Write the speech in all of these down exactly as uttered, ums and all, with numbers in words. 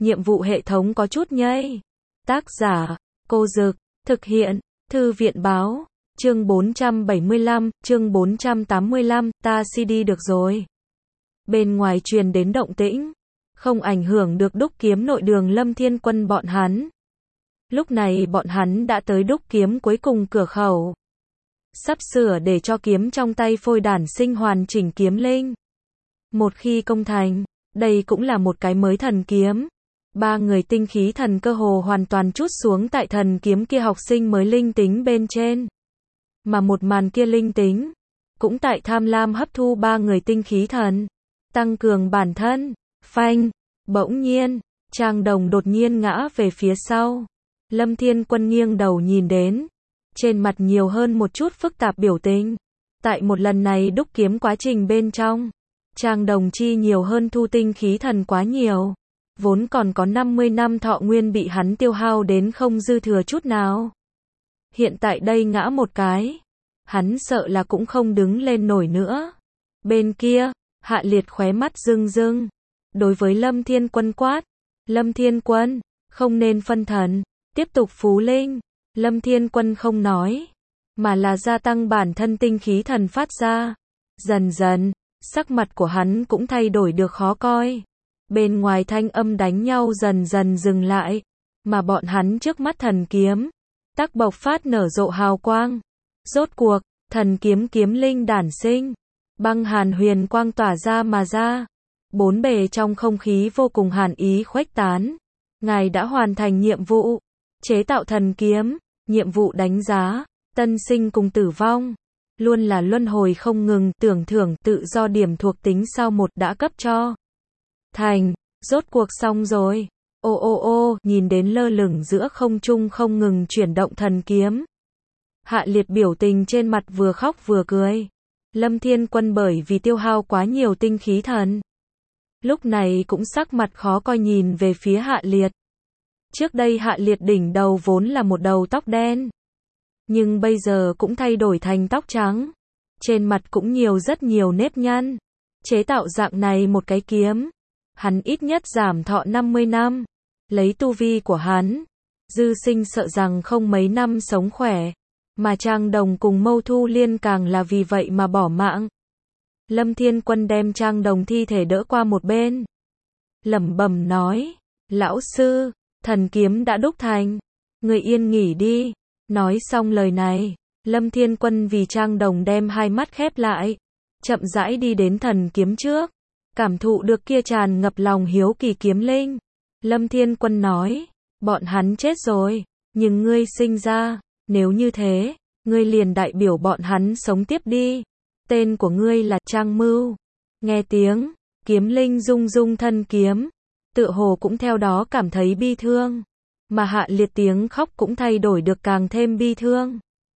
nhiệm vụ hệ thống có chút nhây. Tác giả, Cô Dực, thực hiện, Thư viện Báo, chương bốn trăm bảy mươi lăm, chương bốn trăm tám mươi lăm, ta xê đê được rồi. Bên ngoài truyền đến động tĩnh, không ảnh hưởng được đúc kiếm nội đường Lâm Thiên Quân bọn hắn. Lúc này bọn hắn đã tới đúc kiếm cuối cùng cửa khẩu. Sắp sửa để cho kiếm trong tay phôi đản sinh hoàn chỉnh kiếm linh. Một khi công thành, đây cũng là một cái mới thần kiếm. Ba người tinh khí thần cơ hồ hoàn toàn trút xuống tại thần kiếm kia học sinh mới linh tính bên trên. Mà một màn kia linh tính, cũng tại tham lam hấp thu ba người tinh khí thần, tăng cường bản thân. Phanh, bỗng nhiên, Trang Đồng đột nhiên ngã về phía sau. Lâm Thiên Quân nghiêng đầu nhìn đến, trên mặt nhiều hơn một chút phức tạp biểu tình. Tại một lần này đúc kiếm quá trình bên trong, Trang Đồng chi nhiều hơn thu tinh khí thần quá nhiều. Vốn còn có năm mươi năm thọ nguyên bị hắn tiêu hao đến không dư thừa chút nào. Hiện tại đây ngã một cái, hắn sợ là cũng không đứng lên nổi nữa. Bên kia, Hạ Liệt khóe mắt rưng rưng, đối với Lâm Thiên Quân quát, Lâm Thiên Quân, không nên phân thần, tiếp tục phú linh. Lâm Thiên Quân không nói, mà là gia tăng bản thân tinh khí thần phát ra. Dần dần, sắc mặt của hắn cũng thay đổi được khó coi. Bên ngoài thanh âm đánh nhau dần dần dừng lại, mà bọn hắn trước mắt thần kiếm, tắc bộc phát nở rộ hào quang. Rốt cuộc, thần kiếm kiếm linh đản sinh, băng hàn huyền quang tỏa ra mà ra. Bốn bề trong không khí vô cùng hàn ý khuếch tán. Ngài đã hoàn thành nhiệm vụ, chế tạo thần kiếm, nhiệm vụ đánh giá, tân sinh cùng tử vong. Luôn là luân hồi không ngừng, tưởng thưởng tự do điểm thuộc tính sau một đã cấp cho. Thành, rốt cuộc xong rồi. Ô ô ô, nhìn đến lơ lửng giữa không trung không ngừng chuyển động thần kiếm. Hạ Liệt biểu tình trên mặt vừa khóc vừa cười. Lâm Thiên Quân bởi vì tiêu hao quá nhiều tinh khí thần, lúc này cũng sắc mặt khó coi nhìn về phía Hạ Liệt. Trước đây Hạ Liệt đỉnh đầu vốn là một đầu tóc đen, nhưng bây giờ cũng thay đổi thành tóc trắng. Trên mặt cũng nhiều rất nhiều nếp nhăn. Chế tạo dạng này một cái kiếm, hắn ít nhất giảm thọ năm mươi năm. Lấy tu vi của hắn, dư sinh sợ rằng không mấy năm sống khỏe. Mà Trang Đồng cùng Mâu Thu Liên càng là vì vậy mà bỏ mạng. Lâm Thiên Quân đem Trang Đồng thi thể đỡ qua một bên, lẩm bẩm nói, lão sư, thần kiếm đã đúc thành, người yên nghỉ đi. Nói xong lời này, Lâm Thiên Quân vì Trang Đồng đem hai mắt khép lại, chậm rãi đi đến thần kiếm trước, cảm thụ được kia tràn ngập lòng hiếu kỳ kiếm linh. Lâm Thiên Quân nói, bọn hắn chết rồi, nhưng ngươi sinh ra, nếu như thế, ngươi liền đại biểu bọn hắn sống tiếp đi. Tên của ngươi là Trang Mưu. Nghe tiếng kiếm linh rung rung thân kiếm, tựa hồ cũng theo đó cảm thấy bi thương. Mà Hạ Liệt tiếng khóc cũng thay đổi được càng thêm bi thương.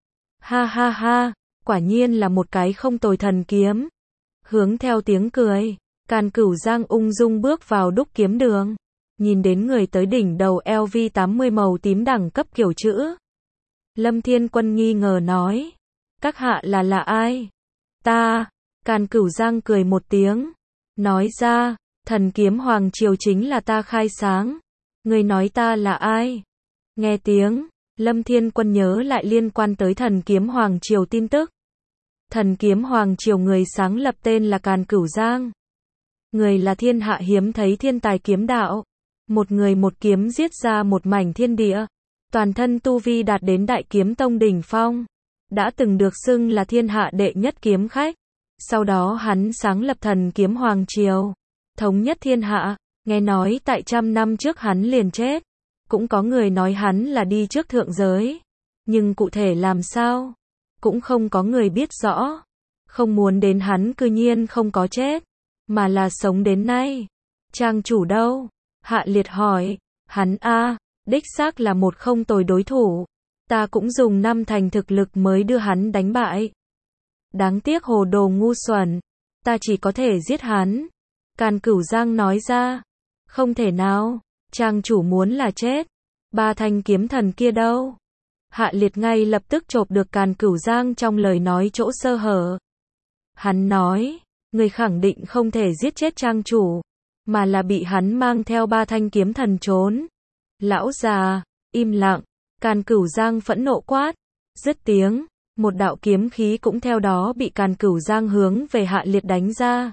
Ha ha ha, quả nhiên là một cái không tồi thần kiếm. Hướng theo tiếng cười, Càn Cửu Giang ung dung bước vào đúc kiếm đường. Nhìn đến người tới đỉnh đầu L V tám mươi màu tím đẳng cấp kiểu chữ. Lâm Thiên Quân nghi ngờ nói, các hạ là là ai? Ta, Càn Cửu Giang cười một tiếng, nói ra, thần kiếm Hoàng Triều chính là ta khai sáng. Người nói ta là ai? Nghe tiếng, Lâm Thiên Quân nhớ lại liên quan tới thần kiếm Hoàng Triều tin tức. Thần kiếm Hoàng Triều người sáng lập tên là Càn Cửu Giang. Người là thiên hạ hiếm thấy thiên tài kiếm đạo. Một người một kiếm giết ra một mảnh thiên địa. Toàn thân tu vi đạt đến đại kiếm tông đỉnh phong. Đã từng được xưng là thiên hạ đệ nhất kiếm khách. Sau đó hắn sáng lập thần kiếm Hoàng Triều, thống nhất thiên hạ. Nghe nói tại trăm năm trước hắn liền chết. Cũng có người nói hắn là đi trước thượng giới. Nhưng cụ thể làm sao? Cũng không có người biết rõ. Không muốn đến hắn cư nhiên không có chết, mà là sống đến nay. Trang chủ đâu? Hạ Liệt hỏi. Hắn a, đích xác là một không tồi đối thủ. Ta cũng dùng năm thành thực lực mới đưa hắn đánh bại. Đáng tiếc hồ đồ ngu xuẩn. Ta chỉ có thể giết hắn. Càn Cửu Giang nói ra. Không thể nào, Trang chủ muốn là chết. Ba thanh kiếm thần kia đâu? Hạ Liệt ngay lập tức chộp được Càn Cửu Giang trong lời nói chỗ sơ hở. Hắn nói, người khẳng định không thể giết chết Trang chủ. mà là bị hắn mang theo ba thanh kiếm thần trốn. Lão già, im lặng, Càn Cửu Giang phẫn nộ quát, dứt tiếng, một đạo kiếm khí cũng theo đó bị Càn Cửu Giang hướng về Hạ Liệt đánh ra.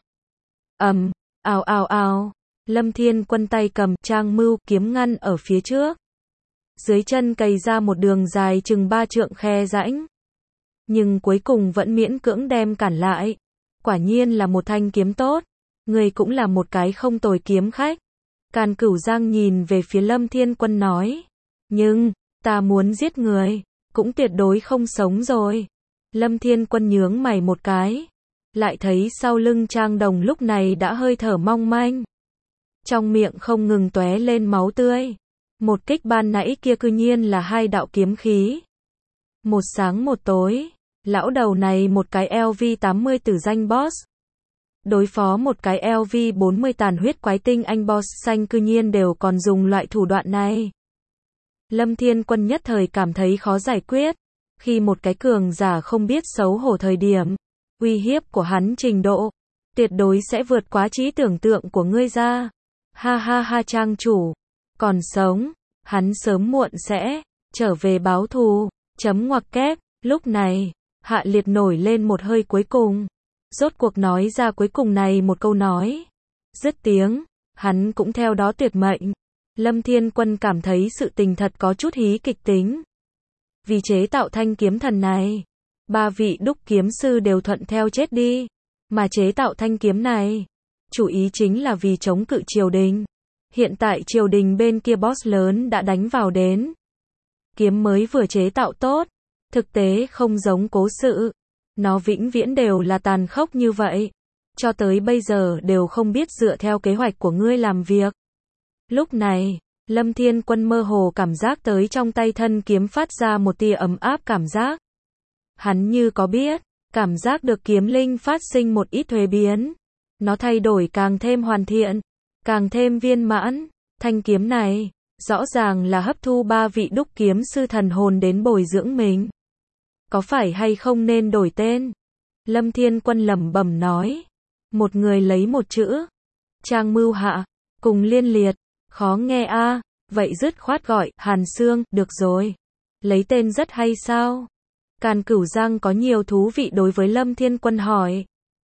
Ầm, um, ào ào ào, Lâm Thiên Quân tay cầm Trang Mưu kiếm ngăn ở phía trước. Dưới chân cày ra một đường dài chừng ba trượng khe rãnh. Nhưng cuối cùng vẫn miễn cưỡng đem cản lại. Quả nhiên là một thanh kiếm tốt. Người cũng là một cái không tồi kiếm khách. Càn Cửu Giang nhìn về phía Lâm Thiên Quân nói. Nhưng, ta muốn giết người, cũng tuyệt đối không sống rồi. Lâm Thiên Quân nhướng mày một cái. Lại thấy sau lưng Trang Đồng lúc này đã hơi thở mong manh. Trong miệng không ngừng tóe lên máu tươi. Một kích ban nãy kia cư nhiên là hai đạo kiếm khí. Một sáng một tối, lão đầu này một cái L V tám mươi tử danh boss. Đối phó một cái L V bốn mươi tàn huyết quái tinh anh boss xanh cư nhiên đều còn dùng loại thủ đoạn này. Lâm Thiên Quân nhất thời cảm thấy khó giải quyết. Khi một cái cường giả không biết xấu hổ thời điểm, uy hiếp của hắn trình độ, tuyệt đối sẽ vượt quá trí tưởng tượng của ngươi ra. Ha ha ha Trang chủ, còn sống, hắn sớm muộn sẽ trở về báo thù. Chấm ngoặc kép, lúc này, Hạ Liệt nổi lên một hơi cuối cùng. Rốt cuộc nói ra cuối cùng này một câu nói. Dứt tiếng, hắn cũng theo đó tuyệt mệnh. Lâm Thiên Quân cảm thấy sự tình thật có chút hí kịch tính. Vì chế tạo thanh kiếm thần này, ba vị đúc kiếm sư đều thuận theo chết đi. Mà chế tạo thanh kiếm này, chủ ý chính là vì chống cự triều đình. Hiện tại triều đình bên kia boss lớn đã đánh vào đến. Kiếm mới vừa chế tạo tốt, thực tế không giống cố sự. Nó vĩnh viễn đều là tàn khốc như vậy. Cho tới bây giờ đều không biết dựa theo kế hoạch của ngươi làm việc. Lúc này, Lâm Thiên Quân mơ hồ cảm giác tới trong tay thân kiếm phát ra một tia ấm áp cảm giác. Hắn như có biết, cảm giác được kiếm linh phát sinh một ít thuế biến. Nó thay đổi càng thêm hoàn thiện, càng thêm viên mãn. Thanh kiếm này, rõ ràng là hấp thu ba vị đúc kiếm sư thần hồn đến bồi dưỡng mình. Có phải hay không nên đổi tên? Lâm Thiên Quân lẩm bẩm nói. Một người lấy một chữ. Trang Mưu Hạ, cùng liên liệt, khó nghe a, à, vậy dứt khoát gọi Hàn Sương, được rồi. Lấy tên rất hay sao? Càn Cửu Giang có nhiều thú vị đối với Lâm Thiên Quân hỏi.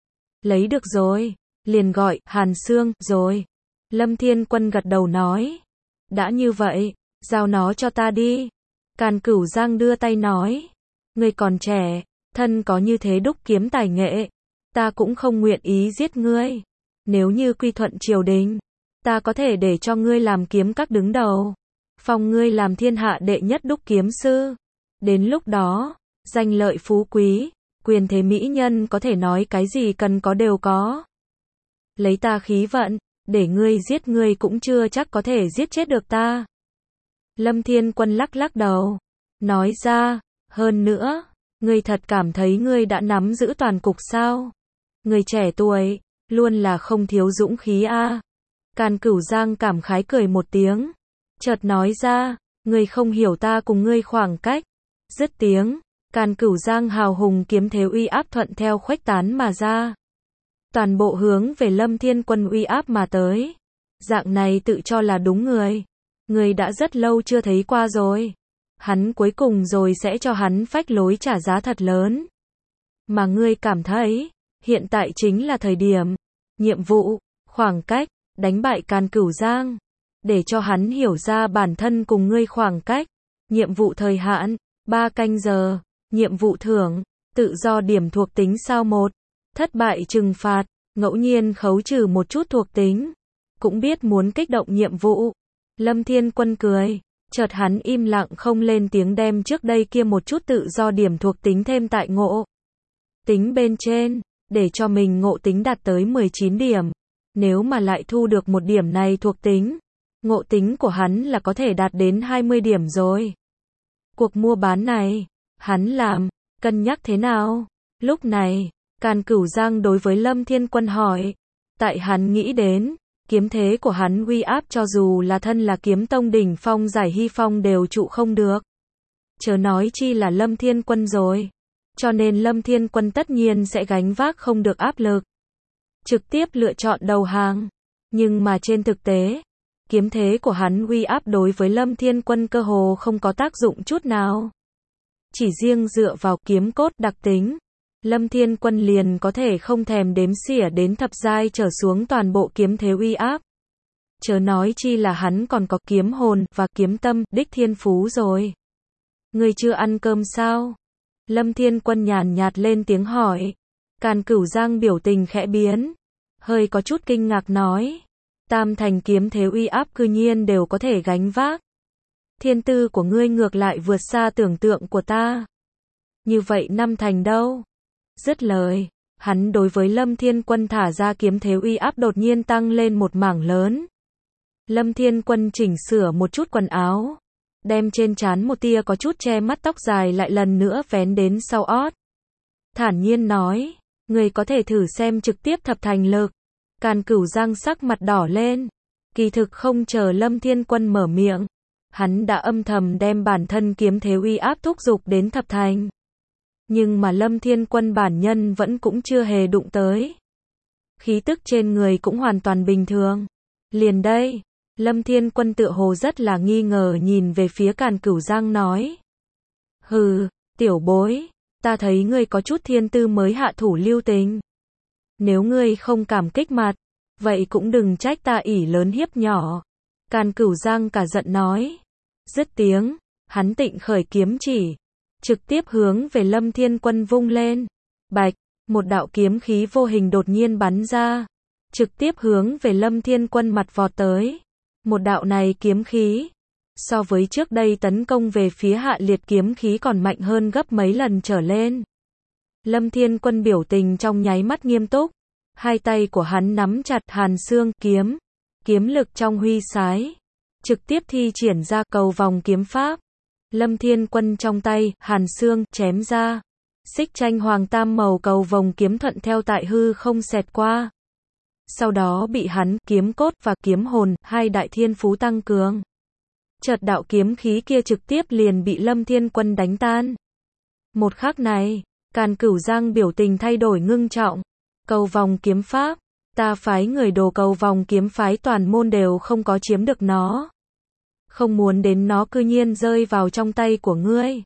Lấy được rồi, liền gọi Hàn Sương rồi. Lâm Thiên Quân gật đầu nói. Đã như vậy, giao nó cho ta đi. Càn Cửu Giang đưa tay nói. Ngươi còn trẻ, thân có như thế đúc kiếm tài nghệ, ta cũng không nguyện ý giết ngươi. Nếu như quy thuận triều đình, ta có thể để cho ngươi làm kiếm các đứng đầu, phong ngươi làm thiên hạ đệ nhất đúc kiếm sư. Đến lúc đó, danh lợi phú quý, quyền thế mỹ nhân có thể nói cái gì cần có đều có. Lấy ta khí vận, để ngươi giết ngươi cũng chưa chắc có thể giết chết được ta. Lâm Thiên Quân lắc lắc đầu, nói ra, hơn nữa, ngươi thật cảm thấy ngươi đã nắm giữ toàn cục sao? Người trẻ tuổi, luôn là không thiếu dũng khí a. À. Càn Cửu Giang cảm khái cười một tiếng, chợt nói ra, ngươi không hiểu ta cùng ngươi khoảng cách. Dứt tiếng, Càn Cửu Giang hào hùng kiếm thế uy áp thuận theo khuếch tán mà ra. Toàn bộ hướng về Lâm Thiên Quân uy áp mà tới. Dạng này tự cho là đúng người. Người đã rất lâu chưa thấy qua rồi. Hắn cuối cùng rồi sẽ cho hắn phách lối trả giá thật lớn. Mà ngươi cảm thấy, hiện tại chính là thời điểm, nhiệm vụ, khoảng cách, đánh bại Càn Cửu Giang. Để cho hắn hiểu ra bản thân cùng ngươi khoảng cách. Nhiệm vụ thời hạn, ba canh giờ. Nhiệm vụ thưởng, tự do điểm thuộc tính sao một. Thất bại trừng phạt, ngẫu nhiên khấu trừ một chút thuộc tính. Cũng biết muốn kích động nhiệm vụ. Lâm Thiên Quân cười. Chợt hắn im lặng không lên tiếng đem trước đây kia một chút tự do điểm thuộc tính thêm tại ngộ tính bên trên, để cho mình ngộ tính đạt tới mười chín điểm. Nếu mà lại thu được một điểm này thuộc tính, ngộ tính của hắn là có thể đạt đến hai mươi điểm rồi. Cuộc mua bán này, hắn làm, cân nhắc thế nào? Lúc này, Càn Cửu Giang đối với Lâm Thiên Quân hỏi. Tại hắn nghĩ đến, kiếm thế của hắn uy áp cho dù là thân là kiếm tông đỉnh phong giải hy phong đều trụ không được. Chớ nói chi là Lâm Thiên Quân rồi. Cho nên Lâm Thiên Quân tất nhiên sẽ gánh vác không được áp lực. Trực tiếp lựa chọn đầu hàng. Nhưng mà trên thực tế, kiếm thế của hắn uy áp đối với Lâm Thiên Quân cơ hồ không có tác dụng chút nào. Chỉ riêng dựa vào kiếm cốt đặc tính, Lâm Thiên Quân liền có thể không thèm đếm xỉa đến thập giai trở xuống toàn bộ kiếm thế uy áp. Chớ nói chi là hắn còn có kiếm hồn và kiếm tâm, đích thiên phú rồi. Ngươi chưa ăn cơm sao? Lâm Thiên Quân nhàn nhạt lên tiếng hỏi. Càn Cửu Giang biểu tình khẽ biến, hơi có chút kinh ngạc nói. Tam thành kiếm thế uy áp cư nhiên đều có thể gánh vác. Thiên tư của ngươi ngược lại vượt xa tưởng tượng của ta. Như vậy năm thành đâu? Dứt lời, hắn đối với Lâm Thiên Quân thả ra kiếm thế uy áp đột nhiên tăng lên một mảng lớn. Lâm Thiên Quân chỉnh sửa một chút quần áo, đem trên trán một tia có chút che mắt tóc dài lại lần nữa vén đến sau ót. Thản nhiên nói, người có thể thử xem trực tiếp thập thành lực. Càn Cửu Giang sắc mặt đỏ lên, kỳ thực không chờ Lâm Thiên Quân mở miệng, hắn đã âm thầm đem bản thân kiếm thế uy áp thúc giục đến thập thành. Nhưng mà Lâm Thiên Quân bản nhân vẫn cũng chưa hề đụng tới. Khí tức trên người cũng hoàn toàn bình thường. Liền đây, Lâm Thiên Quân tựa hồ rất là nghi ngờ nhìn về phía Càn Cửu Giang nói. Hừ, tiểu bối, ta thấy ngươi có chút thiên tư mới hạ thủ lưu tình. Nếu ngươi không cảm kích mặt, vậy cũng đừng trách ta ỷ lớn hiếp nhỏ. Càn Cửu Giang cả giận nói. Dứt tiếng, hắn tịnh khởi kiếm chỉ, trực tiếp hướng về Lâm Thiên Quân vung lên. Bạch, một đạo kiếm khí vô hình đột nhiên bắn ra, trực tiếp hướng về Lâm Thiên Quân mặt vọt tới. Một đạo này kiếm khí, so với trước đây tấn công về phía Hạ Liệt kiếm khí còn mạnh hơn gấp mấy lần trở lên. Lâm Thiên Quân biểu tình trong nháy mắt nghiêm túc, hai tay của hắn nắm chặt Hàn Xương kiếm, kiếm lực trong huy sái, trực tiếp thi triển ra cầu vòng kiếm pháp. Lâm Thiên Quân trong tay, Hàn Xương, chém ra. Xích tranh hoàng tam màu cầu vòng kiếm thuận theo tại hư không xẹt qua. Sau đó bị hắn, kiếm cốt và kiếm hồn, hai đại thiên phú tăng cường. Chợt đạo kiếm khí kia trực tiếp liền bị Lâm Thiên Quân đánh tan. Một khắc này, Càn Cửu Giang biểu tình thay đổi ngưng trọng. Cầu vòng kiếm pháp, ta phái người đồ cầu vòng kiếm phái toàn môn đều không có chiếm được nó. Không muốn đến nó cư nhiên rơi vào trong tay của ngươi.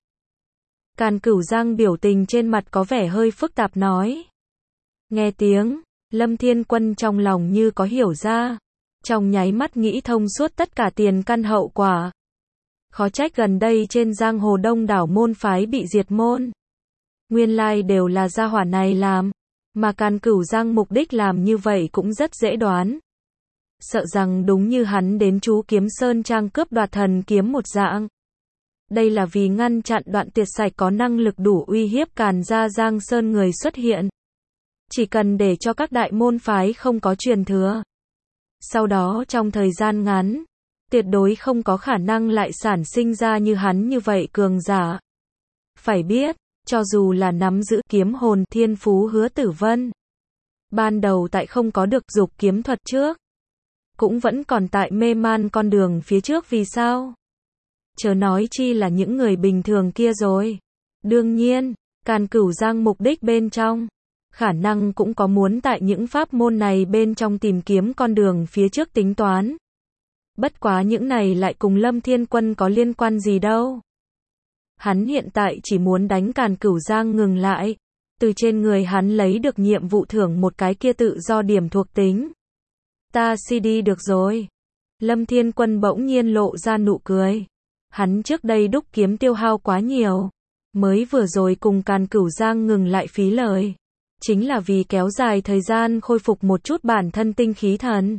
Càn Cửu Giang biểu tình trên mặt có vẻ hơi phức tạp nói. Nghe tiếng, Lâm Thiên Quân trong lòng như có hiểu ra. Trong nháy mắt nghĩ thông suốt tất cả tiền căn hậu quả. Khó trách gần đây trên giang hồ đông đảo môn phái bị diệt môn. Nguyên lai đều là gia hỏa này làm. Mà Càn Cửu Giang mục đích làm như vậy cũng rất dễ đoán. Sợ rằng đúng như hắn đến chú Kiếm Sơn Trang cướp đoạt thần kiếm một dạng. Đây là vì ngăn chặn đoạn tuyệt sạch có năng lực đủ uy hiếp Càn gia Giang Sơn người xuất hiện. Chỉ cần để cho các đại môn phái không có truyền thừa. Sau đó trong thời gian ngắn, tuyệt đối không có khả năng lại sản sinh ra như hắn như vậy cường giả. Phải biết, cho dù là nắm giữ kiếm hồn thiên phú Hứa Tử Vân, ban đầu tại không có được dục kiếm thuật trước, cũng vẫn còn tại mê man con đường phía trước vì sao? Chớ nói chi là những người bình thường kia rồi. Đương nhiên, Càn Cửu Giang mục đích bên trong, khả năng cũng có muốn tại những pháp môn này bên trong tìm kiếm con đường phía trước tính toán. Bất quá những này lại cùng Lâm Thiên Quân có liên quan gì đâu. Hắn hiện tại chỉ muốn đánh Càn Cửu Giang ngừng lại, từ trên người hắn lấy được nhiệm vụ thưởng một cái kia tự do điểm thuộc tính. Ta xê đê được rồi. Lâm Thiên Quân bỗng nhiên lộ ra nụ cười. Hắn trước đây đúc kiếm tiêu hao quá nhiều, mới vừa rồi cùng Càn Cửu Giang ngừng lại phí lời. Chính là vì kéo dài thời gian khôi phục một chút bản thân tinh khí thần.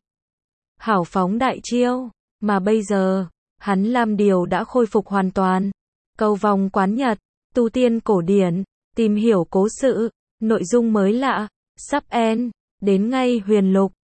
Hảo phóng đại chiêu, mà bây giờ, hắn làm điều đã khôi phục hoàn toàn. Cầu vòng quán nhật, tu tiên cổ điển, tìm hiểu cố sự, nội dung mới lạ, sắp end, đến ngay huyền lục.